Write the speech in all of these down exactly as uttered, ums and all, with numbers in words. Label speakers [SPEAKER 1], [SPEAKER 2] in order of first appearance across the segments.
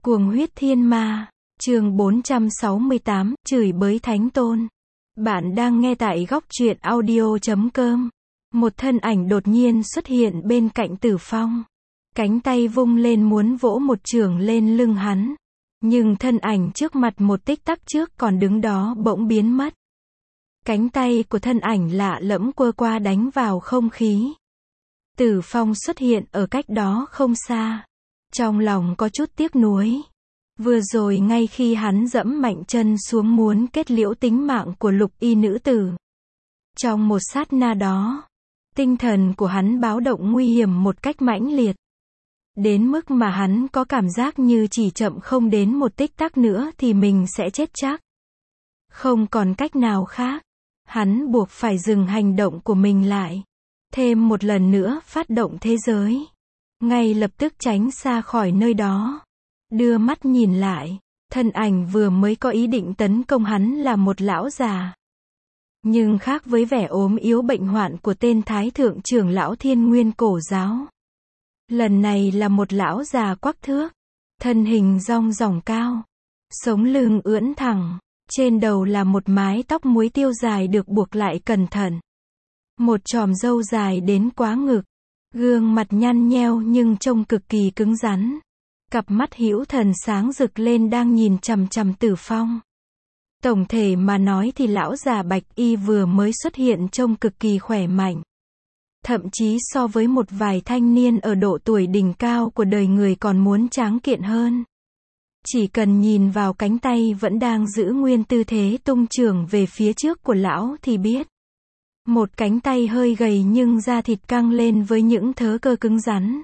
[SPEAKER 1] Cuồng huyết thiên ma, chương bốn trăm sáu mươi tám, chửi bới thánh tôn. Bạn đang nghe tại góc truyện audio chấm com. Một thân ảnh đột nhiên xuất hiện bên cạnh Tử Phong. Cánh tay vung lên muốn vỗ một chưởng lên lưng hắn. Nhưng thân ảnh trước mặt một tích tắc trước còn đứng đó bỗng biến mất. Cánh tay của thân ảnh lạ lẫm quơ qua đánh vào không khí. Tử Phong xuất hiện ở cách đó không xa. Trong lòng có chút tiếc nuối. Vừa rồi ngay khi hắn dẫm mạnh chân xuống muốn kết liễu tính mạng của lục y nữ tử. Trong một sát na đó, tinh thần của hắn báo động nguy hiểm một cách mãnh liệt. Đến mức mà hắn có cảm giác như chỉ chậm không đến một tích tắc nữa thì mình sẽ chết chắc. Không còn cách nào khác. Hắn buộc phải dừng hành động của mình lại. Thêm một lần nữa phát động thế giới. Ngay lập tức tránh xa khỏi nơi đó. Đưa mắt nhìn lại, thân ảnh vừa mới có ý định tấn công hắn là một lão già. Nhưng khác với vẻ ốm yếu bệnh hoạn của tên thái thượng trưởng lão Thiên Nguyên Cổ Giáo. Lần này là một lão già quắc thước, thân hình rong ròng cao, sống lưng ưỡn thẳng, trên đầu là một mái tóc muối tiêu dài được buộc lại cẩn thận. Một chòm râu dài đến quá ngực, gương mặt nhăn nheo nhưng trông cực kỳ cứng rắn. Cặp mắt hữu thần sáng rực lên đang nhìn chằm chằm Tử Phong. Tổng thể mà nói thì lão già bạch y vừa mới xuất hiện trông cực kỳ khỏe mạnh. Thậm chí so với một vài thanh niên ở độ tuổi đỉnh cao của đời người còn muốn tráng kiện hơn. Chỉ cần nhìn vào cánh tay vẫn đang giữ nguyên tư thế tung chưởng về phía trước của lão thì biết. Một cánh tay hơi gầy nhưng da thịt căng lên với những thớ cơ cứng rắn.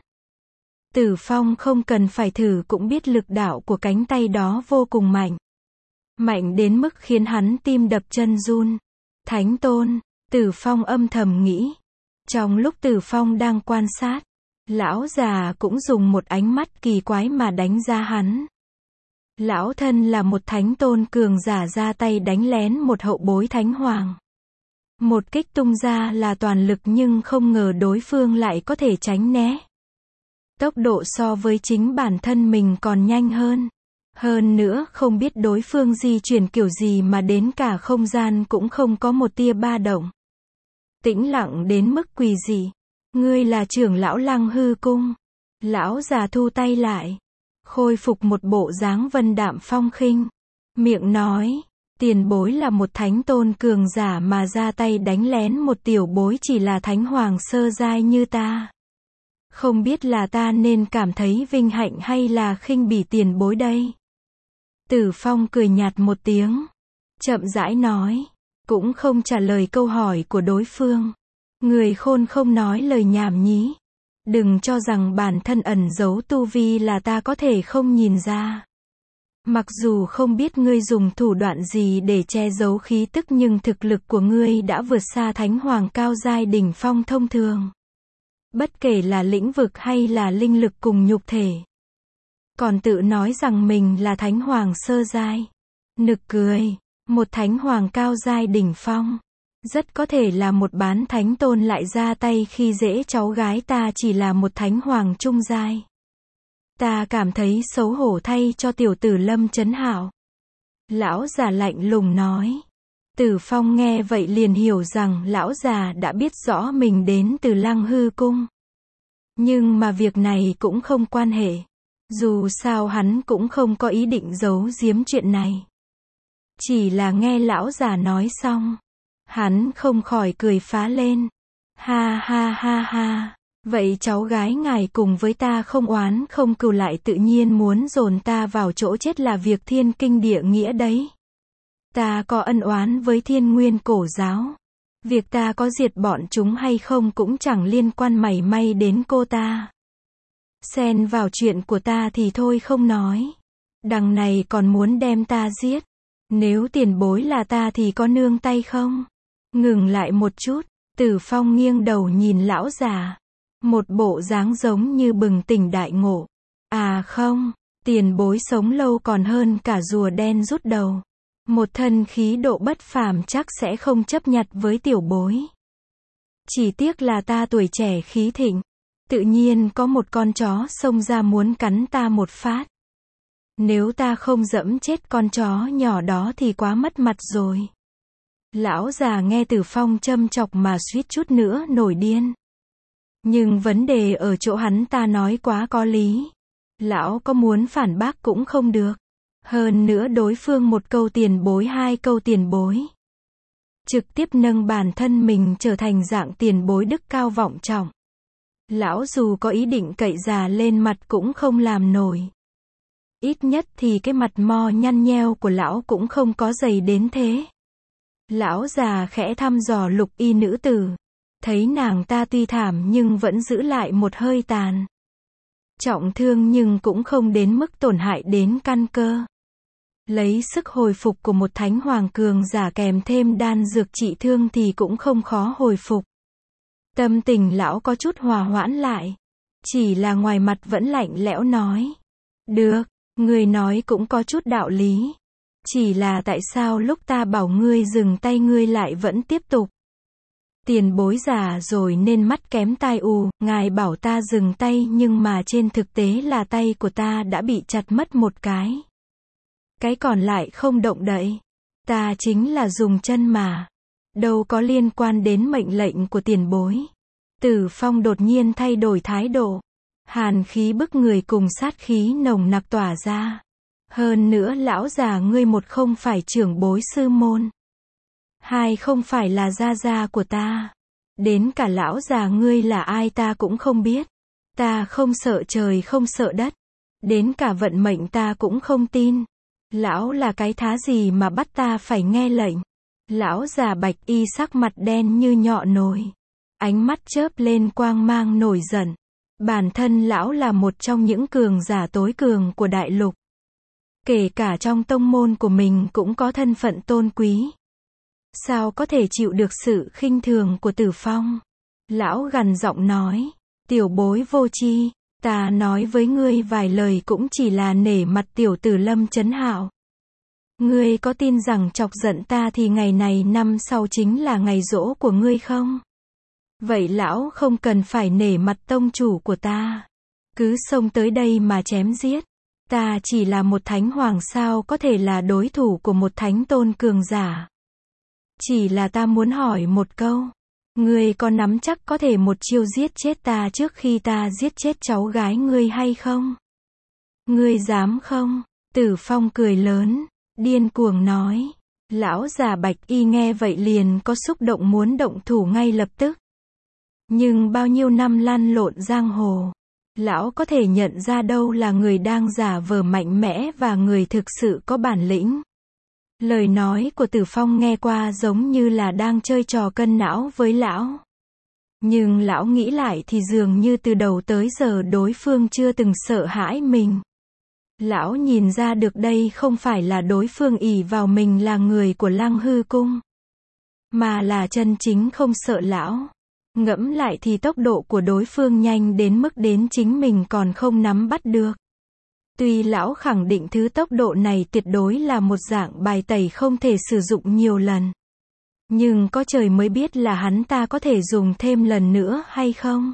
[SPEAKER 1] Tử Phong không cần phải thử cũng biết lực đạo của cánh tay đó vô cùng mạnh. Mạnh đến mức khiến hắn tim đập chân run. Thánh tôn, Tử Phong âm thầm nghĩ. Trong lúc Tử Phong đang quan sát, lão già cũng dùng một ánh mắt kỳ quái mà đánh giá hắn. Lão thân là một thánh tôn cường giả ra tay đánh lén một hậu bối thánh hoàng. Một kích tung ra là toàn lực nhưng không ngờ đối phương lại có thể tránh né. Tốc độ so với chính bản thân mình còn nhanh hơn. Hơn nữa không biết đối phương di chuyển kiểu gì mà đến cả không gian cũng không có một tia ba động. Tĩnh lặng đến mức quỷ dị. Ngươi là trưởng lão Lăng Hư Cung. Lão già thu tay lại. Khôi phục một bộ dáng vân đạm phong khinh. Miệng nói, tiền bối là một thánh tôn cường giả mà ra tay đánh lén một tiểu bối chỉ là thánh hoàng sơ giai như ta. Không biết là ta nên cảm thấy vinh hạnh hay là khinh bỉ tiền bối đây. Tử Phong cười nhạt một tiếng. Chậm rãi nói. Cũng không trả lời câu hỏi của đối phương. Người khôn không nói lời nhảm nhí. Đừng cho rằng bản thân ẩn giấu tu vi là ta có thể không nhìn ra. Mặc dù không biết ngươi dùng thủ đoạn gì để che giấu khí tức nhưng thực lực của ngươi đã vượt xa thánh hoàng cao giai đỉnh phong thông thường. Bất kể là lĩnh vực hay là linh lực cùng nhục thể. Còn tự nói rằng mình là thánh hoàng sơ giai. Nực cười, một thánh hoàng cao giai đỉnh phong. Rất có thể là một bán thánh tôn lại ra tay khi dễ cháu gái ta chỉ là một thánh hoàng trung giai. Ta cảm thấy xấu hổ thay cho tiểu tử Lâm Chấn Hạo. Lão già lạnh lùng nói. Tử Phong nghe vậy liền hiểu rằng lão già đã biết rõ mình đến từ Lăng Hư Cung. Nhưng mà việc này cũng không quan hệ. Dù sao hắn cũng không có ý định giấu giếm chuyện này. Chỉ là nghe lão già nói xong. Hắn không khỏi cười phá lên. Ha ha ha ha. Vậy cháu gái ngài cùng với ta không oán không cừu lại tự nhiên muốn dồn ta vào chỗ chết là việc thiên kinh địa nghĩa đấy. Ta có ân oán với Thiên Nguyên Cổ Giáo. Việc ta có diệt bọn chúng hay không cũng chẳng liên quan mảy may đến cô ta. Xen vào chuyện của ta thì thôi không nói. Đằng này còn muốn đem ta giết. Nếu tiền bối là ta thì có nương tay không? Ngừng lại một chút, Tử Phong nghiêng đầu nhìn lão già. Một bộ dáng giống như bừng tỉnh đại ngộ. À không, tiền bối sống lâu còn hơn cả rùa đen rút đầu. Một thân khí độ bất phàm chắc sẽ không chấp nhặt với tiểu bối. Chỉ tiếc là ta tuổi trẻ khí thịnh. Tự nhiên có một con chó xông ra muốn cắn ta một phát. Nếu ta không dẫm chết con chó nhỏ đó thì quá mất mặt rồi. Lão già nghe Tử Phong châm chọc mà suýt chút nữa nổi điên. Nhưng vấn đề ở chỗ hắn ta nói quá có lý. Lão có muốn phản bác cũng không được. Hơn nữa đối phương một câu tiền bối hai câu tiền bối. Trực tiếp nâng bản thân mình trở thành dạng tiền bối đức cao vọng trọng. Lão dù có ý định cậy già lên mặt cũng không làm nổi. Ít nhất thì cái mặt mo nhăn nheo của lão cũng không có dày đến thế. Lão già khẽ thăm dò Lục Y nữ tử. Thấy nàng ta tuy thảm nhưng vẫn giữ lại một hơi tàn. Trọng thương nhưng cũng không đến mức tổn hại đến căn cơ. Lấy sức hồi phục của một thánh hoàng cường giả kèm thêm đan dược trị thương thì cũng không khó hồi phục. Tâm tình lão có chút hòa hoãn lại. Chỉ là ngoài mặt vẫn lạnh lẽo nói. Được, ngươi nói cũng có chút đạo lý. Chỉ là tại sao lúc ta bảo ngươi dừng tay ngươi lại vẫn tiếp tục. Tiền bối già rồi nên mắt kém tai ù, ngài bảo ta dừng tay nhưng mà trên thực tế là tay của ta đã bị chặt mất một cái. Cái còn lại không động đậy. Ta chính là dùng chân mà. Đâu có liên quan đến mệnh lệnh của tiền bối. Tử Phong đột nhiên thay đổi thái độ. Hàn khí bức người cùng sát khí nồng nặc tỏa ra. Hơn nữa lão già ngươi một không phải trưởng bối sư môn. Hai không phải là gia gia của ta. Đến cả lão già ngươi là ai ta cũng không biết. Ta không sợ trời không sợ đất. Đến cả vận mệnh ta cũng không tin. Lão là cái thá gì mà bắt ta phải nghe lệnh. Lão già Bạch Y sắc mặt đen như nhọ nồi. Ánh mắt chớp lên quang mang nổi giận. Bản thân lão là một trong những cường giả tối cường của đại lục. Kể cả trong tông môn của mình cũng có thân phận tôn quý. Sao có thể chịu được sự khinh thường của Tử Phong? Lão gằn giọng nói. Tiểu bối vô tri, ta nói với ngươi vài lời cũng chỉ là nể mặt tiểu tử Lâm Chấn Hạo. Ngươi có tin rằng chọc giận ta thì ngày này năm sau chính là ngày giỗ của ngươi không? Vậy lão không cần phải nể mặt tông chủ của ta. Cứ xông tới đây mà chém giết. Ta chỉ là một thánh hoàng sao có thể là đối thủ của một thánh tôn cường giả. Chỉ là ta muốn hỏi một câu. Ngươi có nắm chắc có thể một chiêu giết chết ta trước khi ta giết chết cháu gái ngươi hay không? Ngươi dám không? Tử Phong cười lớn, điên cuồng nói. Lão già Bạch Y nghe vậy liền có xúc động muốn động thủ ngay lập tức. Nhưng bao nhiêu năm lăn lộn giang hồ, lão có thể nhận ra đâu là người đang giả vờ mạnh mẽ và người thực sự có bản lĩnh. Lời nói của Tử Phong nghe qua giống như là đang chơi trò cân não với lão. Nhưng lão nghĩ lại thì dường như từ đầu tới giờ đối phương chưa từng sợ hãi mình. Lão nhìn ra được đây không phải là đối phương ỷ vào mình là người của Lăng Hư Cung, mà là chân chính không sợ lão. Ngẫm lại thì tốc độ của đối phương nhanh đến mức đến chính mình còn không nắm bắt được. Tuy lão khẳng định thứ tốc độ này tuyệt đối là một dạng bài tẩy không thể sử dụng nhiều lần. Nhưng có trời mới biết là hắn ta có thể dùng thêm lần nữa hay không.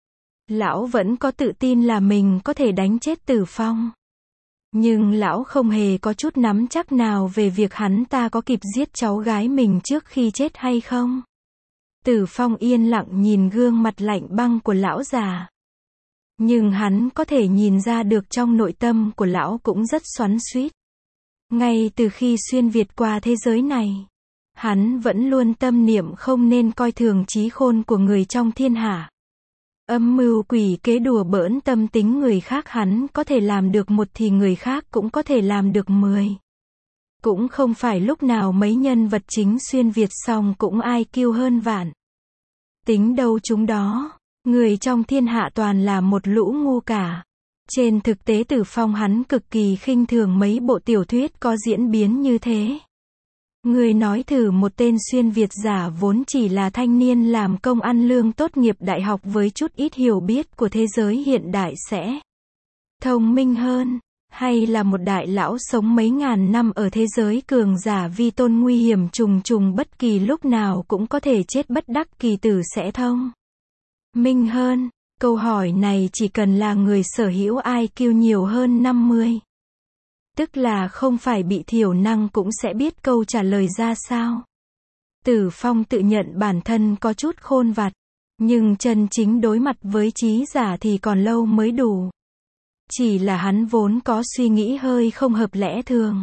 [SPEAKER 1] Lão vẫn có tự tin là mình có thể đánh chết Tử Phong. Nhưng lão không hề có chút nắm chắc nào về việc hắn ta có kịp giết cháu gái mình trước khi chết hay không. Tử Phong yên lặng nhìn gương mặt lạnh băng của lão già. Nhưng hắn có thể nhìn ra được trong nội tâm của lão cũng rất xoắn xuýt. Ngay từ khi xuyên Việt qua thế giới này, hắn vẫn luôn tâm niệm không nên coi thường trí khôn của người trong thiên hạ. Âm mưu quỷ kế đùa bỡn tâm tính người khác hắn có thể làm được một thì người khác cũng có thể làm được mười. Cũng không phải lúc nào mấy nhân vật chính xuyên Việt xong cũng ai kiêu hơn vạn. Tính đâu chúng đó, người trong thiên hạ toàn là một lũ ngu cả. Trên thực tế Tử Phong hắn cực kỳ khinh thường mấy bộ tiểu thuyết có diễn biến như thế. Người nói thử một tên xuyên Việt giả vốn chỉ là thanh niên làm công ăn lương tốt nghiệp đại học với chút ít hiểu biết của thế giới hiện đại sẽ thông minh hơn, hay là một đại lão sống mấy ngàn năm ở thế giới cường giả vi tôn nguy hiểm trùng trùng bất kỳ lúc nào cũng có thể chết bất đắc kỳ tử sẽ thông minh hơn. Câu hỏi này chỉ cần là người sở hữu i kiu nhiều hơn năm mươi Tức là không phải bị thiểu năng cũng sẽ biết câu trả lời ra sao. Tử Phong tự nhận bản thân có chút khôn vặt, nhưng chân chính đối mặt với trí giả thì còn lâu mới đủ. Chỉ là hắn vốn có suy nghĩ hơi không hợp lẽ thường.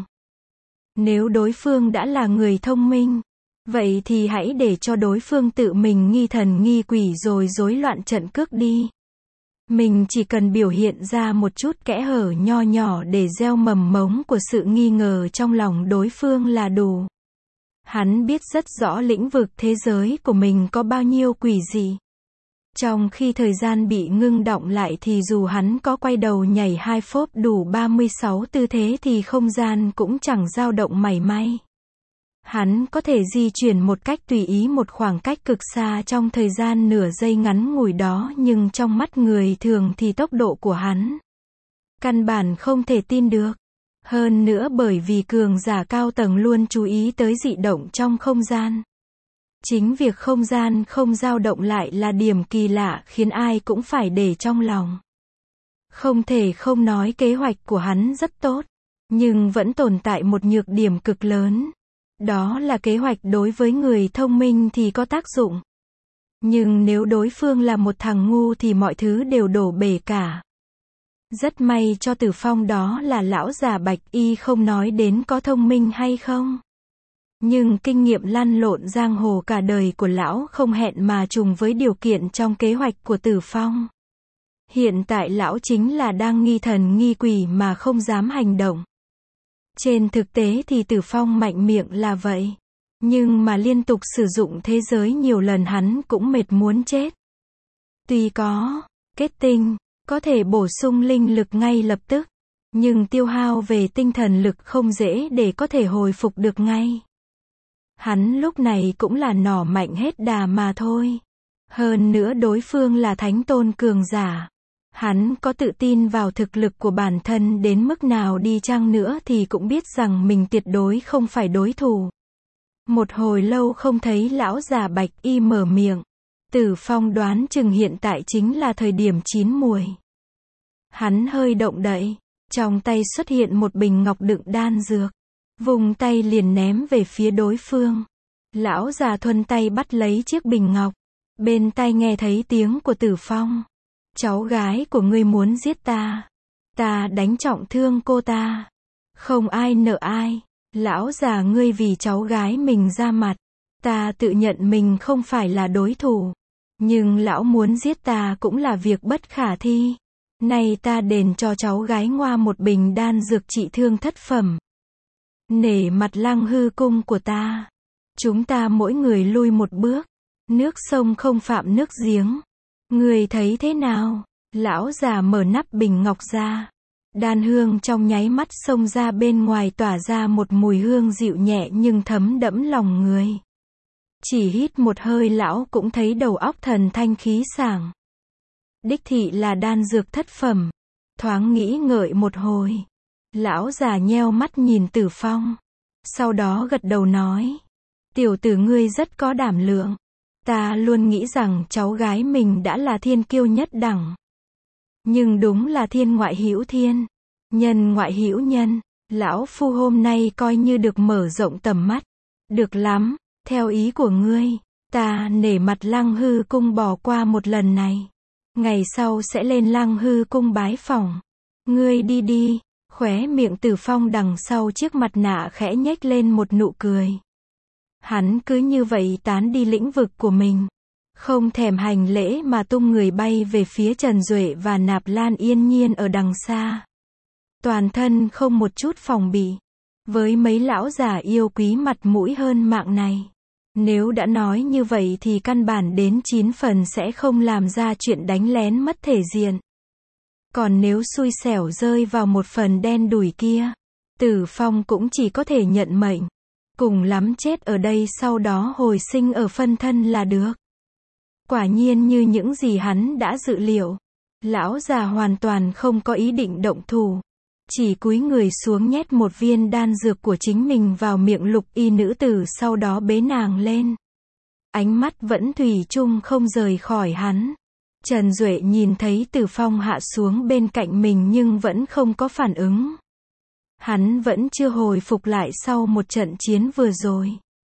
[SPEAKER 1] Nếu đối phương đã là người thông minh, vậy thì hãy để cho đối phương tự mình nghi thần nghi quỷ rồi rối loạn trận cước đi. Mình chỉ cần biểu hiện ra một chút kẽ hở nho nhỏ để gieo mầm mống của sự nghi ngờ trong lòng đối phương là đủ. Hắn biết rất rõ lĩnh vực thế giới của mình có bao nhiêu quỷ dị. Trong khi thời gian bị ngưng đọng lại thì dù hắn có quay đầu nhảy hai phốp đủ ba mươi sáu tư thế thì không gian cũng chẳng dao động mảy may. Hắn có thể di chuyển một cách tùy ý một khoảng cách cực xa trong thời gian nửa giây ngắn ngủi đó, nhưng trong mắt người thường thì tốc độ của hắn căn bản không thể tin được. Hơn nữa bởi vì cường giả cao tầng luôn chú ý tới dị động trong không gian. Chính việc không gian không dao động lại là điểm kỳ lạ khiến ai cũng phải để trong lòng. Không thể không nói kế hoạch của hắn rất tốt, nhưng vẫn tồn tại một nhược điểm cực lớn. Đó là kế hoạch đối với người thông minh thì có tác dụng. Nhưng nếu đối phương là một thằng ngu thì mọi thứ đều đổ bể cả. Rất may cho Tử Phong đó là lão già Bạch Y không nói đến có thông minh hay không. Nhưng kinh nghiệm lăn lộn giang hồ cả đời của lão không hẹn mà trùng với điều kiện trong kế hoạch của Tử Phong. Hiện tại lão chính là đang nghi thần nghi quỷ mà không dám hành động. Trên thực tế thì Tử Phong mạnh miệng là vậy. Nhưng mà liên tục sử dụng thế giới nhiều lần hắn cũng mệt muốn chết. Tuy có kết tinh, có thể bổ sung linh lực ngay lập tức, nhưng tiêu hao về tinh thần lực không dễ để có thể hồi phục được ngay. Hắn lúc này cũng là nỏ mạnh hết đà mà thôi. Hơn nữa đối phương là thánh tôn cường giả. Hắn có tự tin vào thực lực của bản thân đến mức nào đi chăng nữa thì cũng biết rằng mình tuyệt đối không phải đối thủ. Một hồi lâu không thấy lão già Bạch Y mở miệng. Tử Phong đoán chừng hiện tại chính là thời điểm chín muồi. Hắn hơi động đậy, trong tay xuất hiện một bình ngọc đựng đan dược. Vùng tay liền ném về phía đối phương. Lão già thuần tay bắt lấy chiếc bình ngọc. Bên tai nghe thấy tiếng của Tử Phong. Cháu gái của ngươi muốn giết ta. Ta đánh trọng thương cô ta. Không ai nợ ai. Lão già ngươi vì cháu gái mình ra mặt. Ta tự nhận mình không phải là đối thủ. Nhưng lão muốn giết ta cũng là việc bất khả thi. Nay ta đền cho cháu gái ngoa một bình đan dược trị thương thất phẩm. Nể mặt Lăng Hư cung của ta. Chúng ta mỗi người lui một bước. Nước sông không phạm nước giếng. Người thấy thế nào? Lão già mở nắp bình ngọc ra. Đan hương trong nháy mắt xông ra bên ngoài tỏa ra một mùi hương dịu nhẹ nhưng thấm đẫm lòng người. Chỉ hít một hơi lão cũng thấy đầu óc thần thanh khí sảng. Đích thị là đan dược thất phẩm. Thoáng nghĩ ngợi một hồi. Lão già nheo mắt nhìn Tử Phong. Sau đó gật đầu nói. Tiểu tử ngươi rất có đảm lượng. Ta luôn nghĩ rằng cháu gái mình đã là thiên kiêu nhất đẳng. Nhưng đúng là thiên ngoại hữu thiên. Nhân ngoại hữu nhân. Lão phu hôm nay coi như được mở rộng tầm mắt. Được lắm, theo ý của ngươi. Ta nể mặt Lăng Hư cung bỏ qua một lần này. Ngày sau sẽ lên Lăng Hư cung bái phỏng. Ngươi đi đi. Khóe miệng Tử Phong đằng sau chiếc mặt nạ khẽ nhếch lên một nụ cười. Hắn cứ như vậy tán đi lĩnh vực của mình. Không thèm hành lễ mà tung người bay về phía Trần Duệ và Nạp Lan yên nhiên ở đằng xa. Toàn thân không một chút phòng bị. Với mấy lão già yêu quý mặt mũi hơn mạng này. Nếu đã nói như vậy thì căn bản đến chín phần sẽ không làm ra chuyện đánh lén mất thể diện. Còn nếu xui xẻo rơi vào một phần đen đủi kia, Tử Phong cũng chỉ có thể nhận mệnh. Cùng lắm chết ở đây sau đó hồi sinh ở phân thân là được. Quả nhiên như những gì hắn đã dự liệu. Lão già hoàn toàn không có ý định động thủ. Chỉ cúi người xuống nhét một viên đan dược của chính mình vào miệng Lục Y nữ tử sau đó bế nàng lên. Ánh mắt vẫn thủy chung không rời khỏi hắn. Trần Duệ nhìn thấy Tử Phong hạ xuống bên cạnh mình nhưng vẫn không có phản ứng. Hắn vẫn chưa hồi phục lại sau một trận chiến vừa rồi.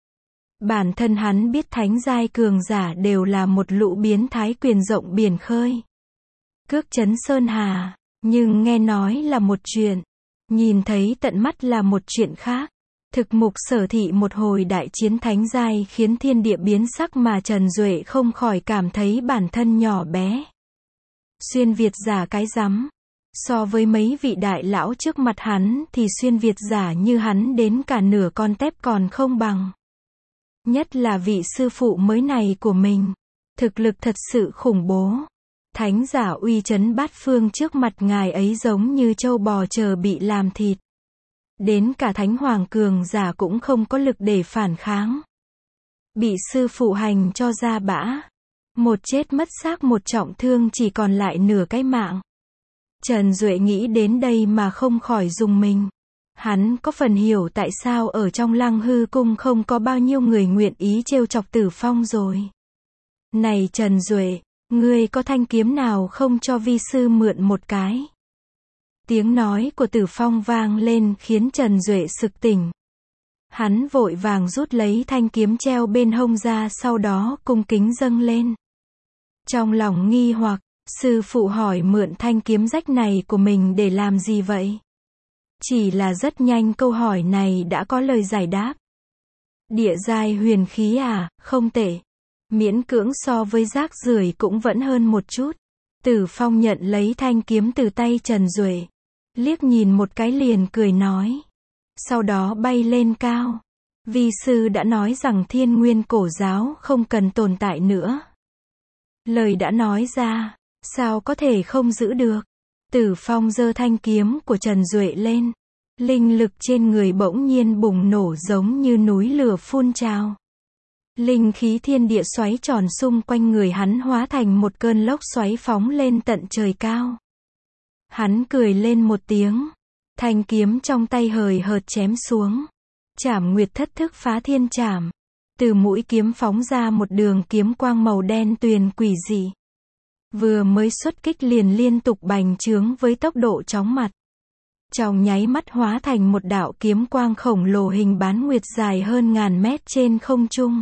[SPEAKER 1] Bản thân hắn biết thánh giai cường giả đều là một lũ biến thái quyền rộng biển khơi. Cước chấn sơn hà, nhưng nghe nói là một chuyện, nhìn thấy tận mắt là một chuyện khác. Thực mục sở thị một hồi đại chiến thánh giai khiến thiên địa biến sắc mà Trần Duệ không khỏi cảm thấy bản thân nhỏ bé. Xuyên Việt giả cái rắm. So với mấy vị đại lão trước mặt hắn thì xuyên Việt giả như hắn đến cả nửa con tép còn không bằng. Nhất là vị sư phụ mới này của mình. Thực lực thật sự khủng bố. Thánh giả uy chấn bát phương trước mặt ngài ấy giống như trâu bò chờ bị làm thịt. Đến cả thánh hoàng cường giả cũng không có lực để phản kháng. Bị sư phụ hành cho ra bã. Một chết mất xác một trọng thương chỉ còn lại nửa cái mạng. Trần Duệ nghĩ đến đây mà không khỏi rùng mình. Hắn có phần hiểu tại sao ở trong Lăng Hư Cung không có bao nhiêu người nguyện ý trêu chọc Tử Phong rồi. Này Trần Duệ, ngươi có thanh kiếm nào không cho vi sư mượn một cái? Tiếng nói của Tử Phong vang lên khiến Trần Duệ sực tỉnh. Hắn vội vàng rút lấy thanh kiếm treo bên hông ra, sau đó cung kính dâng lên. Trong lòng nghi hoặc, sư phụ hỏi mượn thanh kiếm rách này của mình để làm gì vậy? Chỉ là rất nhanh câu hỏi này đã có lời giải đáp. Địa giai huyền khí à, không tệ. Miễn cưỡng so với rác rưởi cũng vẫn hơn một chút. Tử Phong nhận lấy thanh kiếm từ tay Trần Duệ. Liếc nhìn một cái liền cười nói. Sau đó bay lên cao. Vi sư đã nói rằng Thiên Nguyên cổ giáo không cần tồn tại nữa. Lời đã nói ra, sao có thể không giữ được? Tử Phong giơ thanh kiếm của Trần Duệ lên. Linh lực trên người bỗng nhiên bùng nổ giống như núi lửa phun trào. Linh khí thiên địa xoáy tròn xung quanh người hắn hóa thành một cơn lốc xoáy phóng lên tận trời cao. Hắn cười lên một tiếng. Thanh kiếm trong tay hời hợt chém xuống. Trảm Nguyệt Thất Thức Phá Thiên Trảm. Từ mũi kiếm phóng ra một đường kiếm quang màu đen tuyền quỷ dị. Vừa mới xuất kích liền liên tục bành trướng với tốc độ chóng mặt. Trong nháy mắt hóa thành một đạo kiếm quang khổng lồ hình bán nguyệt dài hơn ngàn mét trên không trung.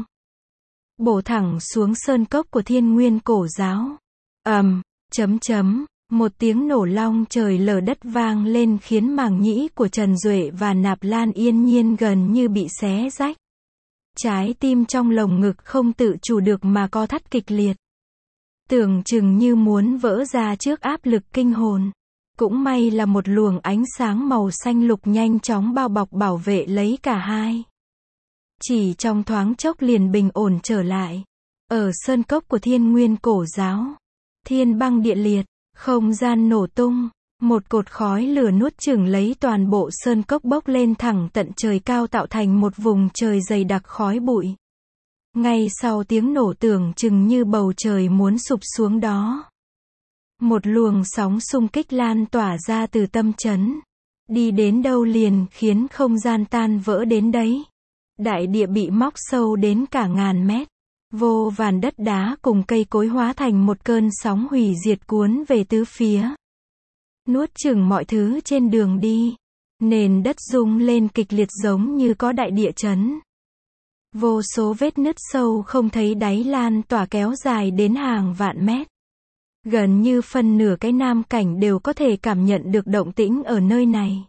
[SPEAKER 1] Bổ thẳng xuống sơn cốc của Thiên Nguyên cổ giáo. Ầm, um, chấm chấm, một tiếng nổ long trời lở đất vang lên khiến màng nhĩ của Trần Duệ và Nạp Lan Yên Nhiên gần như bị xé rách. Trái tim trong lồng ngực không tự chủ được mà co thắt kịch liệt. Tưởng chừng như muốn vỡ ra trước áp lực kinh hồn. Cũng may là một luồng ánh sáng màu xanh lục nhanh chóng bao bọc bảo vệ lấy cả hai. Chỉ trong thoáng chốc liền bình ổn trở lại. Ở sơn cốc của Thiên Nguyên cổ giáo, thiên băng địa liệt, không gian nổ tung, một cột khói lửa nuốt chửng lấy toàn bộ sơn cốc bốc lên thẳng tận trời cao tạo thành một vùng trời dày đặc khói bụi. Ngay sau tiếng nổ tưởng chừng như bầu trời muốn sụp xuống đó. Một luồng sóng xung kích lan tỏa ra từ tâm chấn. Đi đến đâu liền khiến không gian tan vỡ đến đấy. Đại địa bị móc sâu đến cả ngàn mét. Vô vàn đất đá cùng cây cối hóa thành một cơn sóng hủy diệt cuốn về tứ phía. Nuốt chửng mọi thứ trên đường đi. Nền đất rung lên kịch liệt giống như có đại địa chấn. Vô số vết nứt sâu không thấy đáy lan tỏa kéo dài đến hàng vạn mét. Gần như phần nửa cái Nam Cảnh đều có thể cảm nhận được động tĩnh ở nơi này.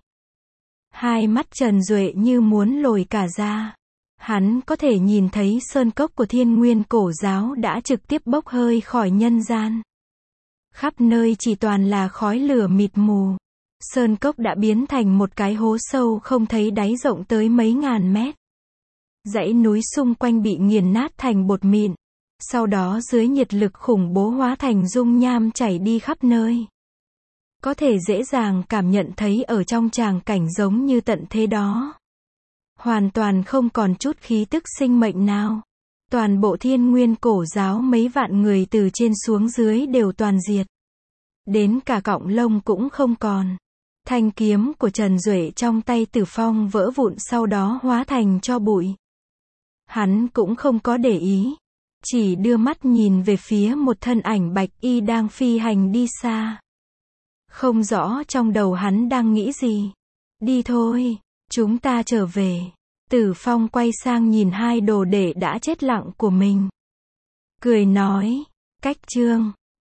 [SPEAKER 1] Hai mắt Trần Duệ như muốn lồi cả ra. Hắn có thể nhìn thấy sơn cốc của Thiên Nguyên cổ giáo đã trực tiếp bốc hơi khỏi nhân gian. Khắp nơi chỉ toàn là khói lửa mịt mù. Sơn cốc đã biến thành một cái hố sâu không thấy đáy rộng tới mấy ngàn mét. Dãy núi xung quanh bị nghiền nát thành bột mịn. Sau đó dưới nhiệt lực khủng bố hóa thành dung nham chảy đi khắp nơi. Có thể dễ dàng cảm nhận thấy ở trong tràng cảnh giống như tận thế đó. Hoàn toàn không còn chút khí tức sinh mệnh nào. Toàn bộ Thiên Nguyên cổ giáo mấy vạn người từ trên xuống dưới đều toàn diệt. Đến cả cọng lông cũng không còn. Thanh kiếm của Trần Duệ trong tay Tử Phong vỡ vụn sau đó hóa thành tro bụi. Hắn cũng không có để ý. Chỉ đưa mắt nhìn về phía một thân ảnh bạch y đang phi hành đi xa. Không rõ trong đầu hắn đang nghĩ gì. Đi thôi. Chúng ta trở về. Tử Phong quay sang nhìn hai đồ đệ đã chết lặng của mình. Cười nói. Cách chương